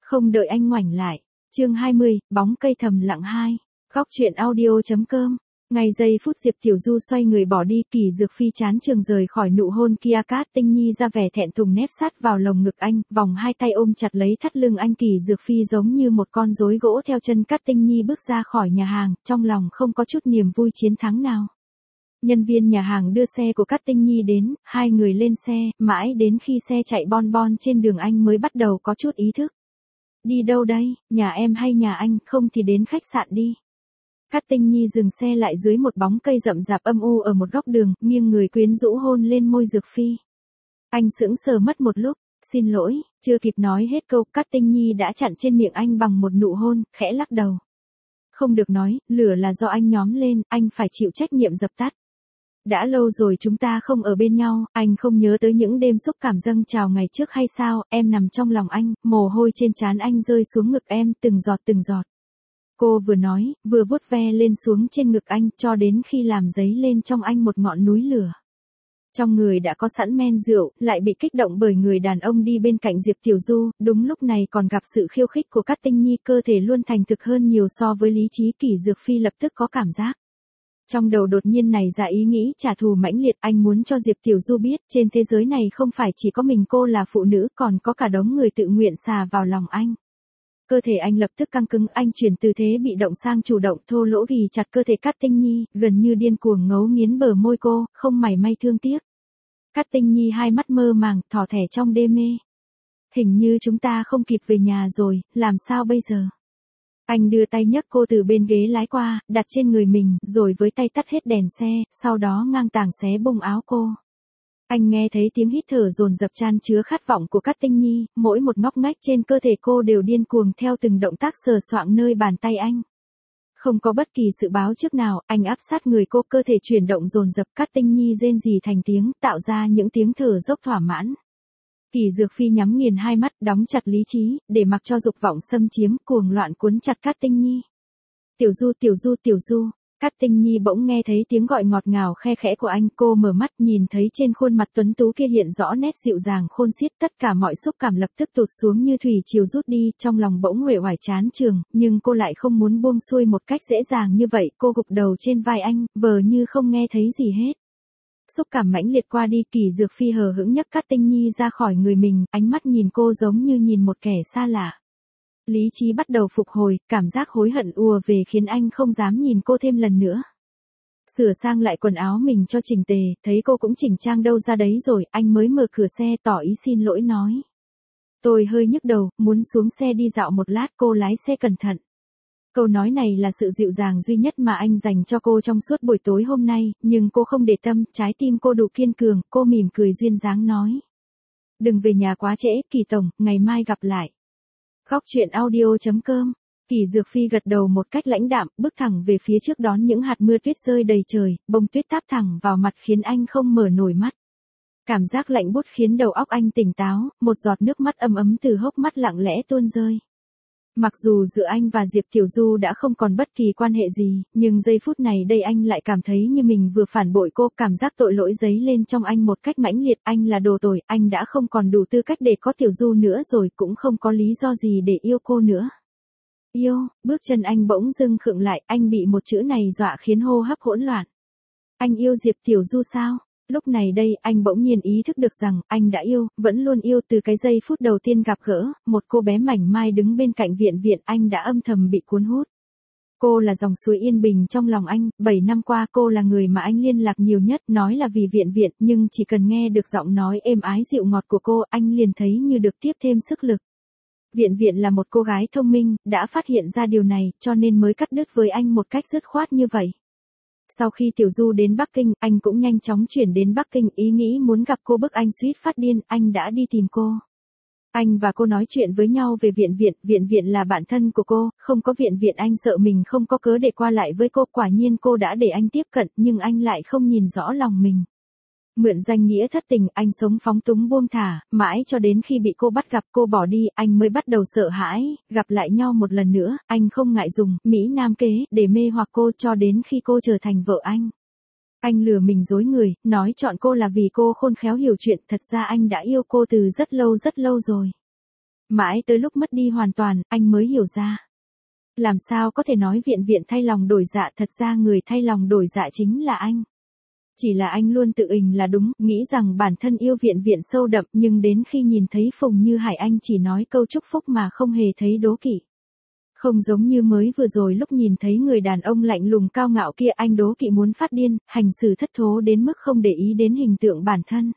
Không đợi anh ngoảnh lại. Chương 20, bóng cây thầm lặng 2. Góc truyện audio.com. Ngay giây phút Diệp Tiểu Du xoay người bỏ đi, Kỳ Dược Phi chán trường rời khỏi nụ hôn kia, Cát Tinh Nhi ra vẻ thẹn thùng nép sát vào lồng ngực anh, vòng hai tay ôm chặt lấy thắt lưng anh. Kỳ Dược Phi giống như một con rối gỗ theo chân Cát Tinh Nhi bước ra khỏi nhà hàng, trong lòng không có chút niềm vui chiến thắng nào. Nhân viên nhà hàng đưa xe của Cát Tinh Nhi đến, hai người lên xe, mãi đến khi xe chạy bon bon trên đường anh mới bắt đầu có chút ý thức. Đi đâu đây, nhà em hay nhà anh, không thì đến khách sạn đi. Cát Tinh Nhi dừng xe lại dưới một bóng cây rậm rạp âm u ở một góc đường, nghiêng người quyến rũ hôn lên môi Dược Phi. Anh sững sờ mất một lúc, xin lỗi, chưa kịp nói hết câu, Cát Tinh Nhi đã chặn trên miệng anh bằng một nụ hôn, khẽ lắc đầu. Không được nói, lửa là do anh nhóm lên, anh phải chịu trách nhiệm dập tắt. Đã lâu rồi chúng ta không ở bên nhau, anh không nhớ tới những đêm xúc cảm dâng trào ngày trước hay sao, em nằm trong lòng anh, mồ hôi trên trán anh rơi xuống ngực em, từng giọt từng giọt. Cô vừa nói, vừa vuốt ve lên xuống trên ngực anh, cho đến khi làm dấy lên trong anh một ngọn núi lửa. Trong người đã có sẵn men rượu, lại bị kích động bởi người đàn ông đi bên cạnh Diệp Tiểu Du, đúng lúc này còn gặp sự khiêu khích của Cát Tinh Nhi, cơ thể luôn thành thực hơn nhiều so với lý trí. Kỳ Dược Phi lập tức có cảm giác. Trong đầu đột nhiên nảy ra ý nghĩ trả thù mãnh liệt, anh muốn cho Diệp Tiểu Du biết, trên thế giới này không phải chỉ có mình cô là phụ nữ, còn có cả đống người tự nguyện xà vào lòng anh. Cơ thể anh lập tức căng cứng, anh chuyển từ thế bị động sang chủ động, thô lỗ ghì chặt cơ thể Cát Tinh Nhi, gần như điên cuồng ngấu nghiến bờ môi cô, không mảy may thương tiếc. Cát Tinh Nhi hai mắt mơ màng, thỏ thẻ trong đê mê. Hình như chúng ta không kịp về nhà rồi, làm sao bây giờ? Anh đưa tay nhấc cô từ bên ghế lái qua, đặt trên người mình, rồi với tay tắt hết đèn xe, sau đó ngang tàng xé bung áo cô. Anh nghe thấy tiếng hít thở dồn dập chan chứa khát vọng của Cát Tinh Nhi, mỗi một ngóc ngách trên cơ thể cô đều điên cuồng theo từng động tác sờ soạng nơi bàn tay anh. Không có bất kỳ sự báo trước nào, anh áp sát người cô, cơ thể chuyển động dồn dập, Cát Tinh Nhi rên rỉ thành tiếng, tạo ra những tiếng thở dốc thỏa mãn. Kỳ Dược Phi nhắm nghiền hai mắt, đóng chặt lý trí, để mặc cho dục vọng xâm chiếm, cuồng loạn cuốn chặt Cát Tinh Nhi. Tiểu Du, Tiểu Du, Tiểu Du. Cát Tinh Nhi bỗng nghe thấy tiếng gọi ngọt ngào khe khẽ của anh, cô mở mắt nhìn thấy trên khuôn mặt tuấn tú kia hiện rõ nét dịu dàng khôn xiết, tất cả mọi xúc cảm lập tức tụt xuống như thủy triều rút đi, trong lòng bỗng uể oải chán chường, nhưng cô lại không muốn buông xuôi một cách dễ dàng như vậy, cô gục đầu trên vai anh, vờ như không nghe thấy gì hết. Xúc cảm mãnh liệt qua đi, Kỳ Dược Phi hờ hững nhấc Cát Tinh Nhi ra khỏi người mình, ánh mắt nhìn cô giống như nhìn một kẻ xa lạ. Lý trí bắt đầu phục hồi, cảm giác hối hận ùa về khiến anh không dám nhìn cô thêm lần nữa. Sửa sang lại quần áo mình cho chỉnh tề, thấy cô cũng chỉnh trang đâu ra đấy rồi, anh mới mở cửa xe tỏ ý xin lỗi nói. Tôi hơi nhức đầu, muốn xuống xe đi dạo một lát, cô lái xe cẩn thận. Câu nói này là sự dịu dàng duy nhất mà anh dành cho cô trong suốt buổi tối hôm nay, nhưng cô không để tâm, trái tim cô đủ kiên cường, cô mỉm cười duyên dáng nói. Đừng về nhà quá trễ, Kỳ tổng, ngày mai gặp lại. Góc truyện audio.com. Kỳ Dược Phi gật đầu một cách lãnh đạm, bước thẳng về phía trước đón những hạt mưa tuyết rơi đầy trời, bông tuyết táp thẳng vào mặt khiến anh không mở nổi mắt. Cảm giác lạnh buốt khiến đầu óc anh tỉnh táo, một giọt nước mắt ấm ấm từ hốc mắt lặng lẽ tuôn rơi. Mặc dù giữa anh và Diệp Tiểu Du đã không còn bất kỳ quan hệ gì, nhưng giây phút này đây anh lại cảm thấy như mình vừa phản bội cô, cảm giác tội lỗi dấy lên trong anh một cách mãnh liệt, anh là đồ tồi, anh đã không còn đủ tư cách để có Tiểu Du nữa rồi, cũng không có lý do gì để yêu cô nữa. Yêu, bước chân anh bỗng dưng khựng lại, anh bị một chữ này dọa khiến hô hấp hỗn loạn. Anh yêu Diệp Tiểu Du sao? Lúc này đây, anh bỗng nhiên ý thức được rằng, anh đã yêu, vẫn luôn yêu từ cái giây phút đầu tiên gặp gỡ, một cô bé mảnh mai đứng bên cạnh Viện Viện, anh đã âm thầm bị cuốn hút. Cô là dòng suối yên bình trong lòng anh, 7 năm qua cô là người mà anh liên lạc nhiều nhất, nói là vì Viện Viện, nhưng chỉ cần nghe được giọng nói êm ái dịu ngọt của cô, anh liền thấy như được tiếp thêm sức lực. Viện Viện là một cô gái thông minh, đã phát hiện ra điều này, cho nên mới cắt đứt với anh một cách dứt khoát như vậy. Sau khi Tiểu Du đến Bắc Kinh, anh cũng nhanh chóng chuyển đến Bắc Kinh, ý nghĩ muốn gặp cô bức anh suýt phát điên, anh đã đi tìm cô. Anh và cô nói chuyện với nhau về Viện Viện là bạn thân của cô, không có Viện Viện anh sợ mình không có cớ để qua lại với cô, quả nhiên cô đã để anh tiếp cận, nhưng anh lại không nhìn rõ lòng mình. Mượn danh nghĩa thất tình, anh sống phóng túng buông thả, mãi cho đến khi bị cô bắt gặp cô bỏ đi, anh mới bắt đầu sợ hãi, gặp lại nhau một lần nữa, anh không ngại dùng Mỹ Nam kế để mê hoặc cô cho đến khi cô trở thành vợ anh. Anh lừa mình dối người, nói chọn cô là vì cô khôn khéo hiểu chuyện, thật ra anh đã yêu cô từ rất lâu rồi. Mãi tới lúc mất đi hoàn toàn, anh mới hiểu ra. Làm sao có thể nói viện viện thay lòng đổi dạ, thật ra người thay lòng đổi dạ chính là anh. Chỉ là anh luôn tự ình là đúng, nghĩ rằng bản thân yêu viện viện sâu đậm, nhưng đến khi nhìn thấy Phùng Như Hải anh chỉ nói câu chúc phúc mà không hề thấy đố kỵ. Không giống như mới vừa rồi lúc nhìn thấy người đàn ông lạnh lùng cao ngạo kia, anh đố kỵ muốn phát điên, hành xử thất thố đến mức không để ý đến hình tượng bản thân.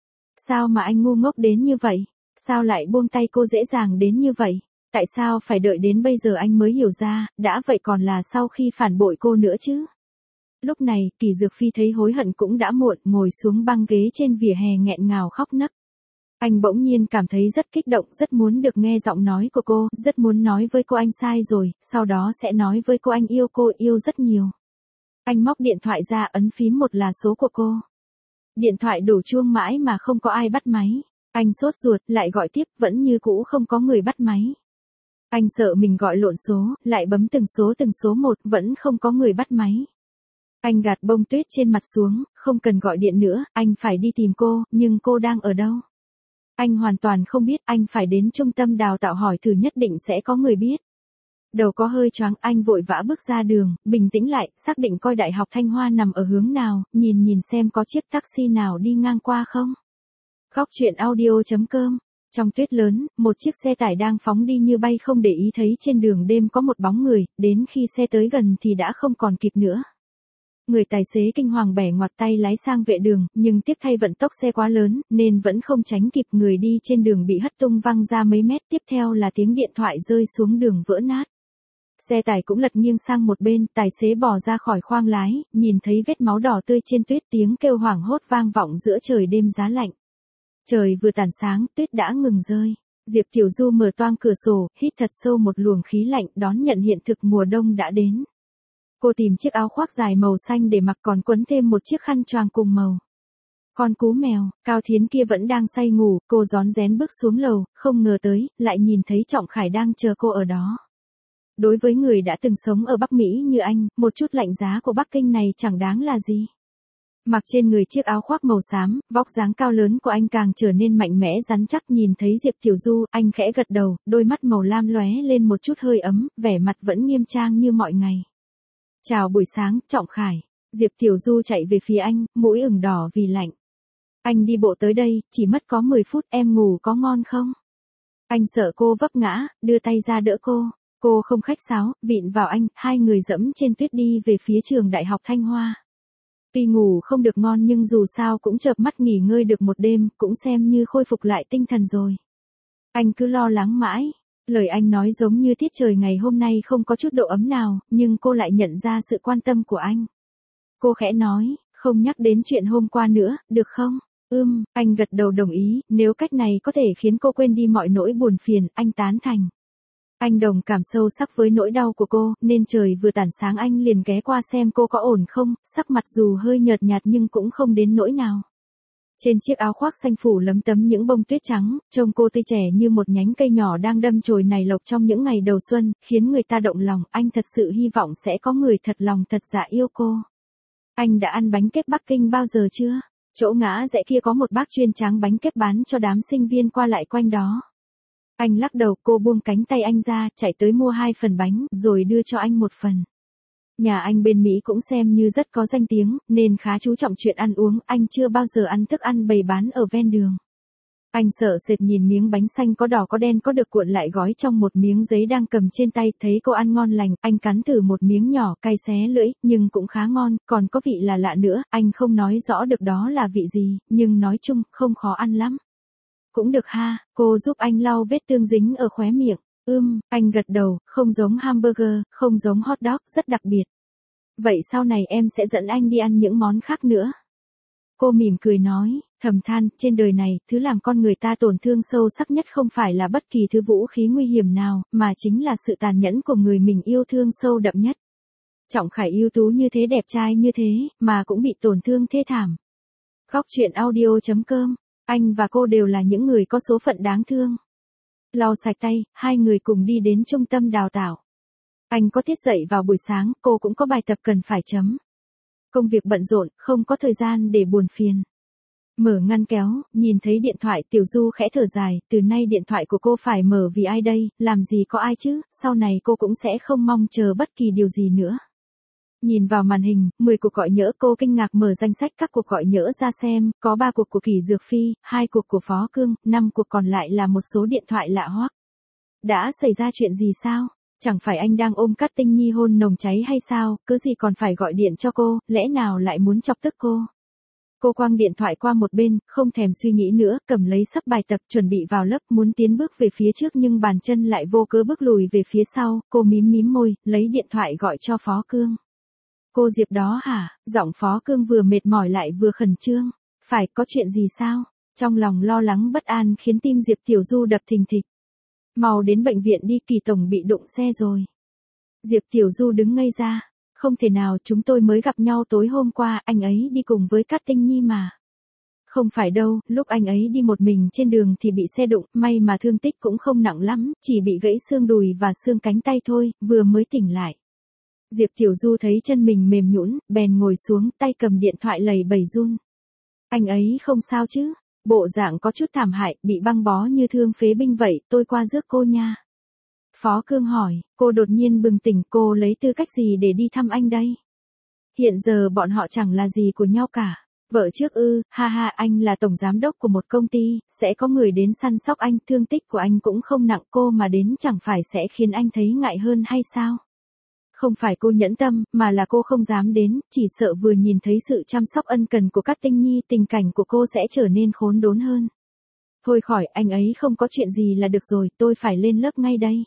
Sao mà anh ngu ngốc đến như vậy? Sao lại buông tay cô dễ dàng đến như vậy? Tại sao phải đợi đến bây giờ anh mới hiểu ra, đã vậy còn là sau khi phản bội cô nữa chứ? Lúc này, Kỳ Dược Phi thấy hối hận cũng đã muộn, ngồi xuống băng ghế trên vỉa hè nghẹn ngào khóc nấc. Anh bỗng nhiên cảm thấy rất kích động, rất muốn được nghe giọng nói của cô, rất muốn nói với cô anh sai rồi, sau đó sẽ nói với cô anh yêu cô, yêu rất nhiều. Anh móc điện thoại ra, ấn phím một là số của cô. Điện thoại đổ chuông mãi mà không có ai bắt máy. Anh sốt ruột, lại gọi tiếp, vẫn như cũ không có người bắt máy. Anh sợ mình gọi lộn số, lại bấm từng số một, vẫn không có người bắt máy. Anh gạt bông tuyết trên mặt xuống, không cần gọi điện nữa, anh phải đi tìm cô, nhưng cô đang ở đâu? Anh hoàn toàn không biết, anh phải đến trung tâm đào tạo hỏi thử, nhất định sẽ có người biết. Đầu có hơi choáng, anh vội vã bước ra đường, bình tĩnh lại, xác định coi Đại học Thanh Hoa nằm ở hướng nào, nhìn xem có chiếc taxi nào đi ngang qua không. Góc truyện audio.com. Trong tuyết lớn, một chiếc xe tải đang phóng đi như bay, không để ý thấy trên đường đêm có một bóng người, đến khi xe tới gần thì đã không còn kịp nữa. Người tài xế kinh hoàng bẻ ngoặt tay lái sang vệ đường, nhưng tiếc thay vận tốc xe quá lớn, nên vẫn không tránh kịp, người đi trên đường bị hất tung văng ra mấy mét, tiếp theo là tiếng điện thoại rơi xuống đường vỡ nát. Xe tải cũng lật nghiêng sang một bên, tài xế bò ra khỏi khoang lái, nhìn thấy vết máu đỏ tươi trên tuyết, tiếng kêu hoảng hốt vang vọng giữa trời đêm giá lạnh. Trời vừa tàn sáng, tuyết đã ngừng rơi. Diệp Tiểu Du mở toang cửa sổ, hít thật sâu một luồng khí lạnh, đón nhận hiện thực mùa đông đã đến. Cô tìm chiếc áo khoác dài màu xanh để mặc, còn quấn thêm một chiếc khăn choàng cùng màu. Con cú mèo, Cao Thiến kia vẫn đang say ngủ, cô rón rén bước xuống lầu, không ngờ tới, lại nhìn thấy Trọng Khải đang chờ cô ở đó. Đối với người đã từng sống ở Bắc Mỹ như anh, một chút lạnh giá của Bắc Kinh này chẳng đáng là gì. Mặc trên người chiếc áo khoác màu xám, vóc dáng cao lớn của anh càng trở nên mạnh mẽ rắn chắc. Nhìn thấy Diệp Tiểu Du, anh khẽ gật đầu, đôi mắt màu lam lóe lên một chút hơi ấm, vẻ mặt vẫn nghiêm trang như mọi ngày. Chào buổi sáng, Trọng Khải. Diệp Tiểu Du chạy về phía anh, mũi ửng đỏ vì lạnh. Anh đi bộ tới đây, chỉ mất có 10 phút, em ngủ có ngon không? Anh sợ cô vấp ngã, đưa tay ra đỡ cô. Cô không khách sáo, vịn vào anh, hai người dẫm trên tuyết đi về phía trường Đại học Thanh Hoa. Tuy ngủ không được ngon nhưng dù sao cũng chợp mắt nghỉ ngơi được một đêm, cũng xem như khôi phục lại tinh thần rồi. Anh cứ lo lắng mãi. Lời anh nói giống như tiết trời ngày hôm nay không có chút độ ấm nào, nhưng cô lại nhận ra sự quan tâm của anh. Cô khẽ nói, không nhắc đến chuyện hôm qua nữa, được không? Anh gật đầu đồng ý, nếu cách này có thể khiến cô quên đi mọi nỗi buồn phiền, anh tán thành. Anh đồng cảm sâu sắc với nỗi đau của cô, nên trời vừa tảng sáng anh liền ghé qua xem cô có ổn không, sắc mặt dù hơi nhợt nhạt nhưng cũng không đến nỗi nào. Trên chiếc áo khoác xanh phủ lấm tấm những bông tuyết trắng, trông cô tươi trẻ như một nhánh cây nhỏ đang đâm chồi nảy lộc trong những ngày đầu xuân, khiến người ta động lòng. Anh thật sự hy vọng sẽ có người thật lòng thật dạ yêu cô. Anh đã ăn bánh kếp Bắc Kinh bao giờ chưa? Chỗ ngã rẽ kia có một bác chuyên tráng bánh kếp bán cho đám sinh viên qua lại quanh đó. Anh lắc đầu, cô buông cánh tay anh ra, chạy tới mua 2 phần bánh, rồi đưa cho anh 1 phần. Nhà anh bên Mỹ cũng xem như rất có danh tiếng, nên khá chú trọng chuyện ăn uống, anh chưa bao giờ ăn thức ăn bày bán ở ven đường. Anh sợ sệt nhìn miếng bánh xanh có đỏ có đen có được cuộn lại gói trong một miếng giấy đang cầm trên tay, thấy cô ăn ngon lành, anh cắn thử một miếng nhỏ, cay xé lưỡi, nhưng cũng khá ngon, còn có vị là lạ nữa, anh không nói rõ được đó là vị gì, nhưng nói chung, không khó ăn lắm. Cũng được ha, cô giúp anh lau vết tương dính ở khóe miệng. Anh gật đầu, không giống hamburger, không giống hot dog, rất đặc biệt. Vậy sau này em sẽ dẫn anh đi ăn những món khác nữa. Cô mỉm cười nói, thầm than, trên đời này, thứ làm con người ta tổn thương sâu sắc nhất không phải là bất kỳ thứ vũ khí nguy hiểm nào, mà chính là sự tàn nhẫn của người mình yêu thương sâu đậm nhất. Trọng Khải ưu tú như thế, đẹp trai như thế, mà cũng bị tổn thương thê thảm. Góc truyện audio.com. Anh và cô đều là những người có số phận đáng thương. Lau sạch tay, hai người cùng đi đến trung tâm đào tạo. Anh có tiết dạy vào buổi sáng, cô cũng có bài tập cần phải chấm. Công việc bận rộn, không có thời gian để buồn phiền. Mở ngăn kéo, nhìn thấy điện thoại Tiểu Du khẽ thở dài, từ nay điện thoại của cô phải mở vì ai đây, làm gì có ai chứ, sau này cô cũng sẽ không mong chờ bất kỳ điều gì nữa. Nhìn vào màn hình, 10 cuộc gọi nhỡ, cô kinh ngạc mở danh sách các cuộc gọi nhỡ ra xem, có 3 cuộc của Kỷ Dược Phi, 2 cuộc của Phó Cương, 5 cuộc còn lại là một số điện thoại lạ hoắc. Đã xảy ra chuyện gì sao? Chẳng phải anh đang ôm Cát Tinh Nhi hôn nồng cháy hay sao, cứ gì còn phải gọi điện cho cô, lẽ nào lại muốn chọc tức cô? Cô quăng điện thoại qua một bên, không thèm suy nghĩ nữa, cầm lấy sấp bài tập chuẩn bị vào lớp, muốn tiến bước về phía trước nhưng bàn chân lại vô cớ bước lùi về phía sau, cô mím mím môi, lấy điện thoại gọi cho Phó Cương. Cô Diệp đó hả? Giọng Phó Cương vừa mệt mỏi lại vừa khẩn trương. Phải, có chuyện gì sao? Trong lòng lo lắng bất an khiến tim Diệp Tiểu Du đập thình thịch. Mau đến bệnh viện đi, Kỳ tổng bị đụng xe rồi. Diệp Tiểu Du đứng ngây ra. Không thể nào, chúng tôi mới gặp nhau tối hôm qua, anh ấy đi cùng với Cát Tinh Nhi mà. Không phải đâu, lúc anh ấy đi một mình trên đường thì bị xe đụng, may mà thương tích cũng không nặng lắm, chỉ bị gãy xương đùi và xương cánh tay thôi, vừa mới tỉnh lại. Diệp Tiểu Du thấy chân mình mềm nhũn, bèn ngồi xuống, tay cầm điện thoại lầy bầy run. Anh ấy không sao chứ? Bộ dạng có chút thảm hại, bị băng bó như thương phế binh vậy, tôi qua rước cô nha. Phó Cương hỏi, cô đột nhiên bừng tỉnh, cô lấy tư cách gì để đi thăm anh đây? Hiện giờ bọn họ chẳng là gì của nhau cả. Vợ trước ư, ha ha, anh là tổng giám đốc của một công ty, sẽ có người đến săn sóc anh, thương tích của anh cũng không nặng, cô mà đến chẳng phải sẽ khiến anh thấy ngại hơn hay sao? Không phải cô nhẫn tâm, mà là cô không dám đến, chỉ sợ vừa nhìn thấy sự chăm sóc ân cần của Cát Tinh Nhi, tình cảnh của cô sẽ trở nên khốn đốn hơn. Thôi khỏi, anh ấy không có chuyện gì là được rồi, tôi phải lên lớp ngay đây.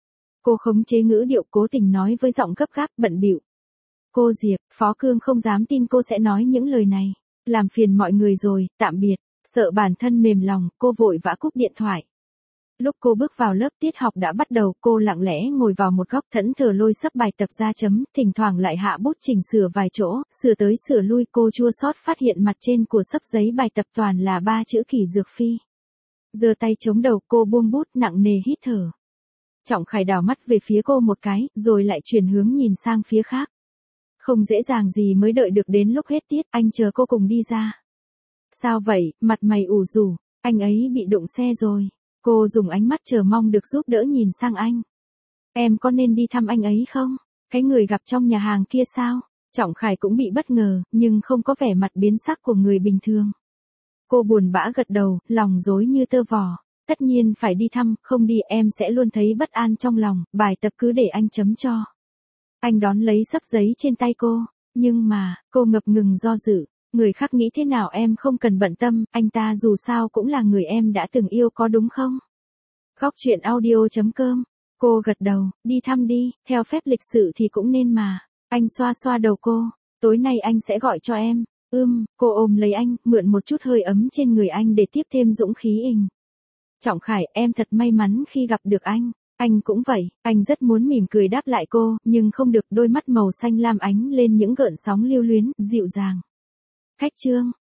Cô khống chế ngữ điệu, cố tình nói với giọng gấp gáp, bận bịu. Cô Diệp, Phó Cương không dám tin cô sẽ nói những lời này. Làm phiền mọi người rồi, tạm biệt. Sợ bản thân mềm lòng, cô vội vã cúp điện thoại. Lúc cô bước vào lớp tiết học đã bắt đầu, cô lặng lẽ ngồi vào một góc thẫn thờ lôi sấp bài tập ra chấm, thỉnh thoảng lại hạ bút chỉnh sửa vài chỗ, sửa tới sửa lui, cô chua xót phát hiện mặt trên của sấp giấy bài tập toàn là 3 chữ Kỷ Dược Phi. Giơ tay chống đầu, cô buông bút nặng nề hít thở. Trọng Khải đảo mắt về phía cô một cái, rồi lại chuyển hướng nhìn sang phía khác. Không dễ dàng gì mới đợi được đến lúc hết tiết, anh chờ cô cùng đi ra. Sao vậy, mặt mày ủ rũ, anh ấy bị đụng xe rồi. Cô dùng ánh mắt chờ mong được giúp đỡ nhìn sang anh. Em có nên đi thăm anh ấy không? Cái người gặp trong nhà hàng kia sao? Trọng Khải cũng bị bất ngờ, nhưng không có vẻ mặt biến sắc của người bình thường. Cô buồn bã gật đầu, lòng rối như tơ vò. Tất nhiên phải đi thăm, không đi em sẽ luôn thấy bất an trong lòng, bài tập cứ để anh chấm cho. Anh đón lấy sấp giấy trên tay cô, nhưng mà, cô ngập ngừng do dự. Người khác nghĩ thế nào em không cần bận tâm, anh ta dù sao cũng là người em đã từng yêu có đúng không? Góc truyện audio.com. Cô gật đầu, đi thăm đi, theo phép lịch sự thì cũng nên mà. Anh xoa xoa đầu cô, tối nay anh sẽ gọi cho em. Cô ôm lấy anh, mượn một chút hơi ấm trên người anh để tiếp thêm dũng khí ình. Trọng Khải, em thật may mắn khi gặp được anh. Anh cũng vậy, anh rất muốn mỉm cười đáp lại cô, nhưng không được, đôi mắt màu xanh lam ánh lên những gợn sóng lưu luyến, dịu dàng. Khách trương,